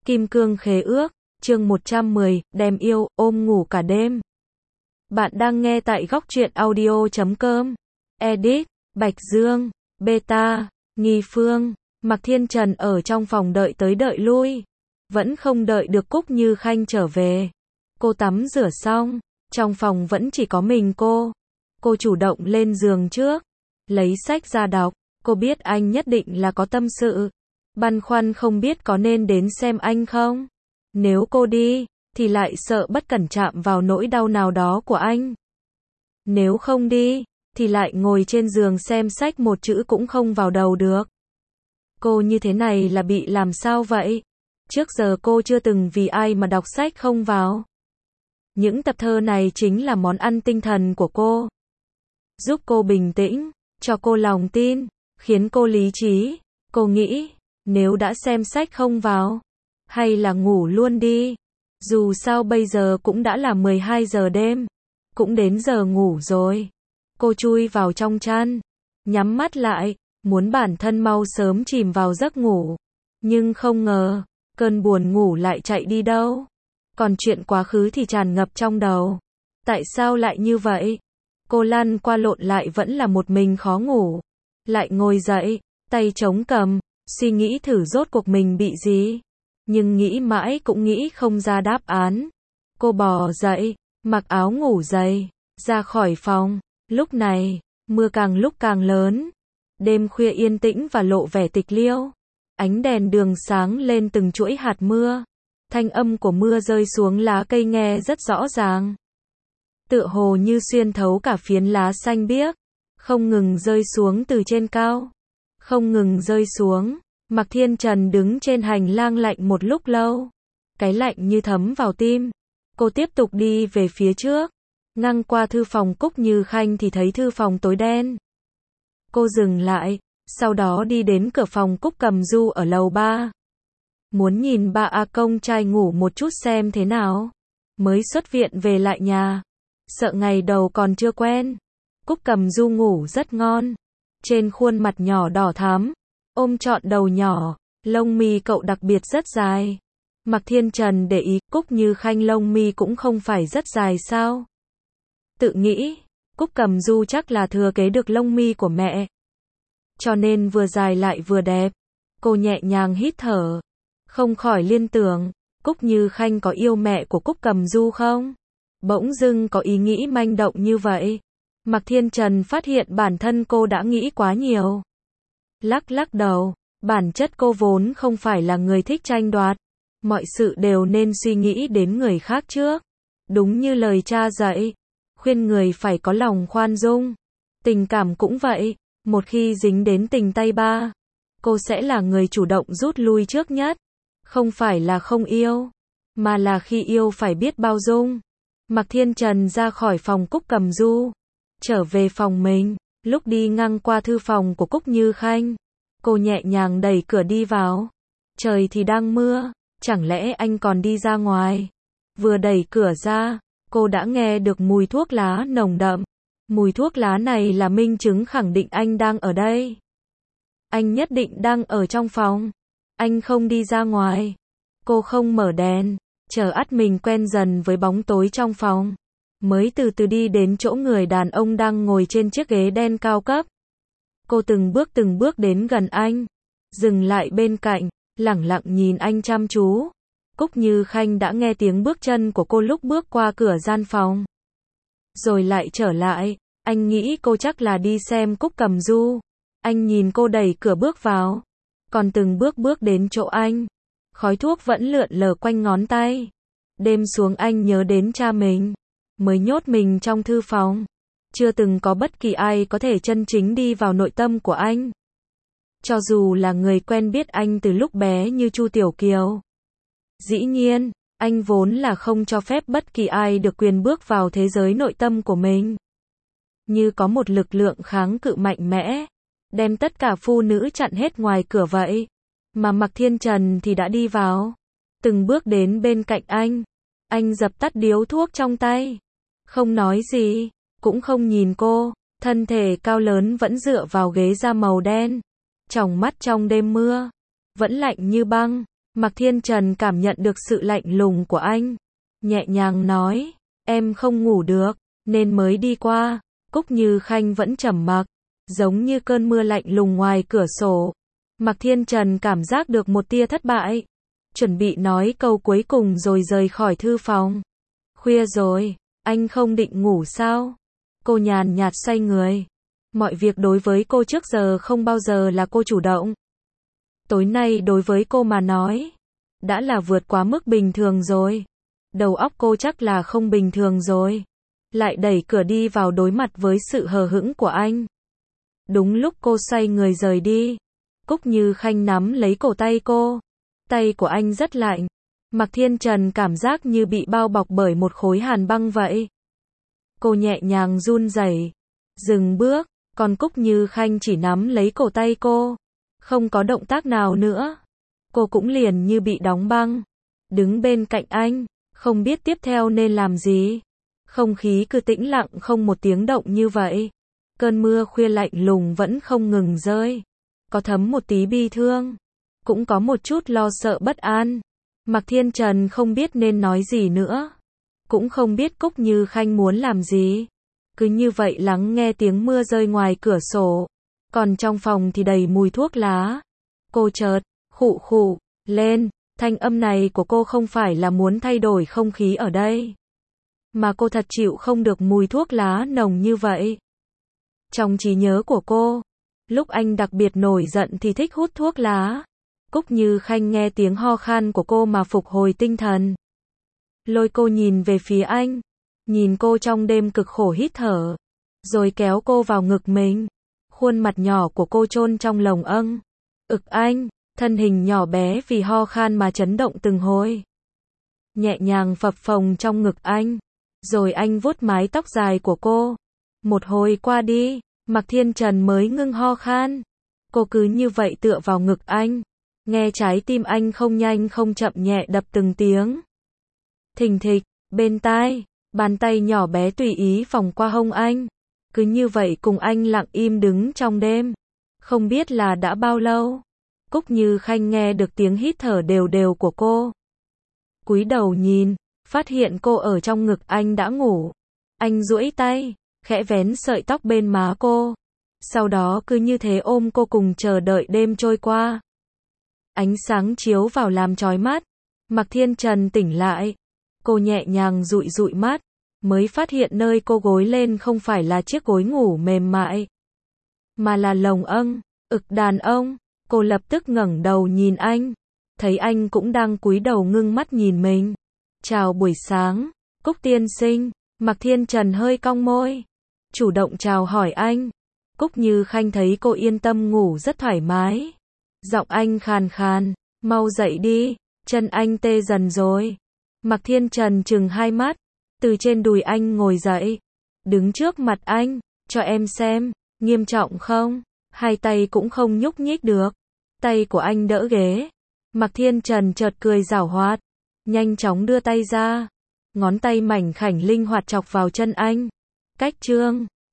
Kim cương khế ước, chương 110, đem yêu, ôm ngủ cả đêm. Bạn đang nghe tại góc truyện audio.com. Edit, Bạch Dương, Beta, Nghi Phương, Mạc Thiên Trần ở trong phòng đợi tới đợi lui. Vẫn không đợi được Cúc Như Khanh trở về. Cô tắm rửa xong, trong phòng vẫn chỉ có mình cô. Cô chủ động lên giường trước, lấy sách ra đọc. Cô biết anh nhất định là có tâm sự. Băn khoăn không biết có nên đến xem anh không. Nếu cô đi, thì lại sợ bất cẩn chạm vào nỗi đau nào đó của anh. Nếu không đi, thì lại ngồi trên giường xem sách một chữ cũng không vào đầu được. Cô như thế này là bị làm sao vậy? Trước giờ cô chưa từng vì ai mà đọc sách không vào. Những tập thơ này chính là món ăn tinh thần của cô. Giúp cô bình tĩnh, cho cô lòng tin, khiến cô lý trí. Cô nghĩ, nếu đã xem sách không vào, hay là ngủ luôn đi. Dù sao bây giờ cũng đã là 12 giờ đêm, cũng đến giờ ngủ rồi. Cô chui vào trong chăn, nhắm mắt lại, muốn bản thân mau sớm chìm vào giấc ngủ. Nhưng không ngờ, cơn buồn ngủ lại chạy đi đâu. Còn chuyện quá khứ thì tràn ngập trong đầu. Tại sao lại như vậy? Cô lăn qua lộn lại vẫn là một mình khó ngủ. Lại ngồi dậy, tay chống cằm, suy nghĩ thử rốt cuộc mình bị gì. Nhưng nghĩ mãi cũng nghĩ không ra đáp án. Cô bò dậy, mặc áo ngủ dày, ra khỏi phòng. Lúc này, mưa càng lúc càng lớn. Đêm khuya yên tĩnh và lộ vẻ tịch liêu. Ánh đèn đường sáng lên từng chuỗi hạt mưa. Thanh âm của mưa rơi xuống lá cây nghe rất rõ ràng. Tựa hồ như xuyên thấu cả phiến lá xanh biếc. Không ngừng rơi xuống từ trên cao. Không ngừng rơi xuống. Mạc Thiên Trần đứng trên hành lang lạnh một lúc lâu. Cái lạnh như thấm vào tim. Cô tiếp tục đi về phía trước. Ngang qua thư phòng Cúc Như Khanh thì thấy thư phòng tối đen. Cô dừng lại, sau đó đi đến cửa phòng Cúc Cầm Du ở lầu 3. Muốn nhìn ba A Công trai ngủ một chút xem thế nào. Mới xuất viện về lại nhà. Sợ ngày đầu còn chưa quen. Cúc Cầm Du ngủ rất ngon. Trên khuôn mặt nhỏ đỏ thắm. Ôm trọn đầu nhỏ, lông mi cậu đặc biệt rất dài. Mạc Thiên Trần để ý, Cúc Như Khanh lông mi cũng không phải rất dài sao? Tự nghĩ, Cúc Cầm Du chắc là thừa kế được lông mi của mẹ. Cho nên vừa dài lại vừa đẹp. Cô nhẹ nhàng hít thở. Không khỏi liên tưởng, Cúc Như Khanh có yêu mẹ của Cúc Cầm Du không? Bỗng dưng có ý nghĩ manh động như vậy. Mạc Thiên Trần phát hiện bản thân cô đã nghĩ quá nhiều. Lắc lắc đầu, bản chất cô vốn không phải là người thích tranh đoạt. Mọi sự đều nên suy nghĩ đến người khác trước. Đúng như lời cha dạy, khuyên người phải có lòng khoan dung. Tình cảm cũng vậy, một khi dính đến tình tay ba, cô sẽ là người chủ động rút lui trước nhất. Không phải là không yêu, mà là khi yêu phải biết bao dung. Mạc Thiên Trần ra khỏi phòng Cúc Cầm Du, trở về phòng mình. Lúc đi ngang qua thư phòng của Cúc Như Khanh, cô nhẹ nhàng đẩy cửa đi vào. Trời thì đang mưa, chẳng lẽ anh còn đi ra ngoài? Vừa đẩy cửa ra, cô đã nghe được mùi thuốc lá nồng đậm. Mùi thuốc lá này là minh chứng khẳng định anh đang ở đây. Anh nhất định đang ở trong phòng. Anh không đi ra ngoài. Cô không mở đèn, chờ ắt mình quen dần với bóng tối trong phòng. Mới từ từ đi đến chỗ người đàn ông đang ngồi trên chiếc ghế đen cao cấp. Cô từng bước đến gần anh. Dừng lại bên cạnh, lẳng lặng nhìn anh chăm chú. Cúc Như Khanh đã nghe tiếng bước chân của cô lúc bước qua cửa gian phòng. Rồi lại trở lại, anh nghĩ cô chắc là đi xem Cúc Cầm Du. Anh nhìn cô đẩy cửa bước vào. Còn từng bước đến chỗ anh. Khói thuốc vẫn lượn lờ quanh ngón tay. Đêm xuống anh nhớ đến cha mình. Mới nhốt mình trong thư phòng. Chưa từng có bất kỳ ai có thể chân chính đi vào nội tâm của anh. Cho dù là người quen biết anh từ lúc bé như Chu Tiểu Kiều. Dĩ nhiên, anh vốn là không cho phép bất kỳ ai được quyền bước vào thế giới nội tâm của mình. Như có một lực lượng kháng cự mạnh mẽ, đem tất cả phụ nữ chặn hết ngoài cửa vậy. Mà Mạc Thiên Trần thì đã đi vào. Từng bước đến bên cạnh anh. Anh dập tắt điếu thuốc trong tay. Không nói gì, cũng không nhìn cô. Thân thể cao lớn vẫn dựa vào ghế da màu đen. Tròng mắt trong đêm mưa, vẫn lạnh như băng. Mạc Thiên Trần cảm nhận được sự lạnh lùng của anh. Nhẹ nhàng nói, em không ngủ được, nên mới đi qua. Cúc Như Khanh vẫn trầm mặc, giống như cơn mưa lạnh lùng ngoài cửa sổ. Mạc Thiên Trần cảm giác được một tia thất bại. Chuẩn bị nói câu cuối cùng rồi rời khỏi thư phòng. Khuya rồi, anh không định ngủ sao? Cô nhàn nhạt xoay người. Mọi việc đối với cô trước giờ không bao giờ là cô chủ động. Tối nay đối với cô mà nói, đã là vượt quá mức bình thường rồi. Đầu óc cô chắc là không bình thường rồi. Lại đẩy cửa đi vào đối mặt với sự hờ hững của anh. Đúng lúc cô xoay người rời đi, Cúc Như Khanh nắm lấy cổ tay cô. Tay của anh rất lạnh. Mạc Thiên Trần cảm giác như bị bao bọc bởi một khối hàn băng vậy. Cô nhẹ nhàng run rẩy, dừng bước, còn Cúc Như Khanh chỉ nắm lấy cổ tay cô, không có động tác nào nữa. Cô cũng liền như bị đóng băng, đứng bên cạnh anh, không biết tiếp theo nên làm gì. Không khí cứ tĩnh lặng không một tiếng động như vậy. Cơn mưa khuya lạnh lùng vẫn không ngừng rơi. Có thấm một tí bi thương, cũng có một chút lo sợ bất an. Mạc Thiên Trần không biết nên nói gì nữa, cũng không biết Cúc Như Khanh muốn làm gì. Cứ như vậy lắng nghe tiếng mưa rơi ngoài cửa sổ. Còn trong phòng thì đầy mùi thuốc lá. Cô chợt khụ khụ lên. Thanh âm này của cô không phải là muốn thay đổi không khí ở đây, mà cô thật chịu không được mùi thuốc lá nồng như vậy. Trong trí nhớ của cô, lúc anh đặc biệt nổi giận thì thích hút thuốc lá. Cúc Như Khanh nghe tiếng ho khan của cô mà phục hồi tinh thần. Lôi cô nhìn về phía anh, nhìn cô trong đêm cực khổ hít thở, rồi kéo cô vào ngực mình. Khuôn mặt nhỏ của cô chôn trong lồng ực anh, thân hình nhỏ bé vì ho khan mà chấn động từng hồi. Nhẹ nhàng phập phồng trong ngực anh, rồi anh vuốt mái tóc dài của cô. Một hồi qua đi, Mạc Thiên Trần mới ngưng ho khan. Cô cứ như vậy tựa vào ngực anh, nghe trái tim anh không nhanh không chậm nhẹ đập từng tiếng. Thình thịch, bên tai, bàn tay nhỏ bé tùy ý vòng qua hông anh. Cứ như vậy cùng anh lặng im đứng trong đêm. Không biết là đã bao lâu, Cúc Như Khanh nghe được tiếng hít thở đều đều của cô. Cúi đầu nhìn, phát hiện cô ở trong ngực anh đã ngủ. Anh duỗi tay, khẽ vén sợi tóc bên má cô. Sau đó cứ như thế ôm cô cùng chờ đợi đêm trôi qua. Ánh sáng chiếu vào làm chói mắt. Mạc Thiên Trần tỉnh lại. Cô nhẹ nhàng dụi dụi mắt, mới phát hiện nơi cô gối lên không phải là chiếc gối ngủ mềm mại, mà là lồng ực đàn ông. Cô lập tức ngẩng đầu nhìn anh, thấy anh cũng đang cúi đầu ngưng mắt nhìn mình. Chào buổi sáng, Cúc tiên sinh. Mạc Thiên Trần hơi cong môi, chủ động chào hỏi anh. Cúc Như Khanh thấy cô yên tâm ngủ rất thoải mái. Giọng anh khàn khàn, mau dậy đi, chân anh tê dần rồi. Mạc Thiên Trần trừng hai mắt, từ trên đùi anh ngồi dậy, đứng trước mặt anh, cho em xem, nghiêm trọng không? Hai tay cũng không nhúc nhích được. Tay của anh đỡ ghế. Mạc Thiên Trần chợt cười giảo hoạt, nhanh chóng đưa tay ra. Ngón tay mảnh khảnh linh hoạt chọc vào chân anh. Cách chương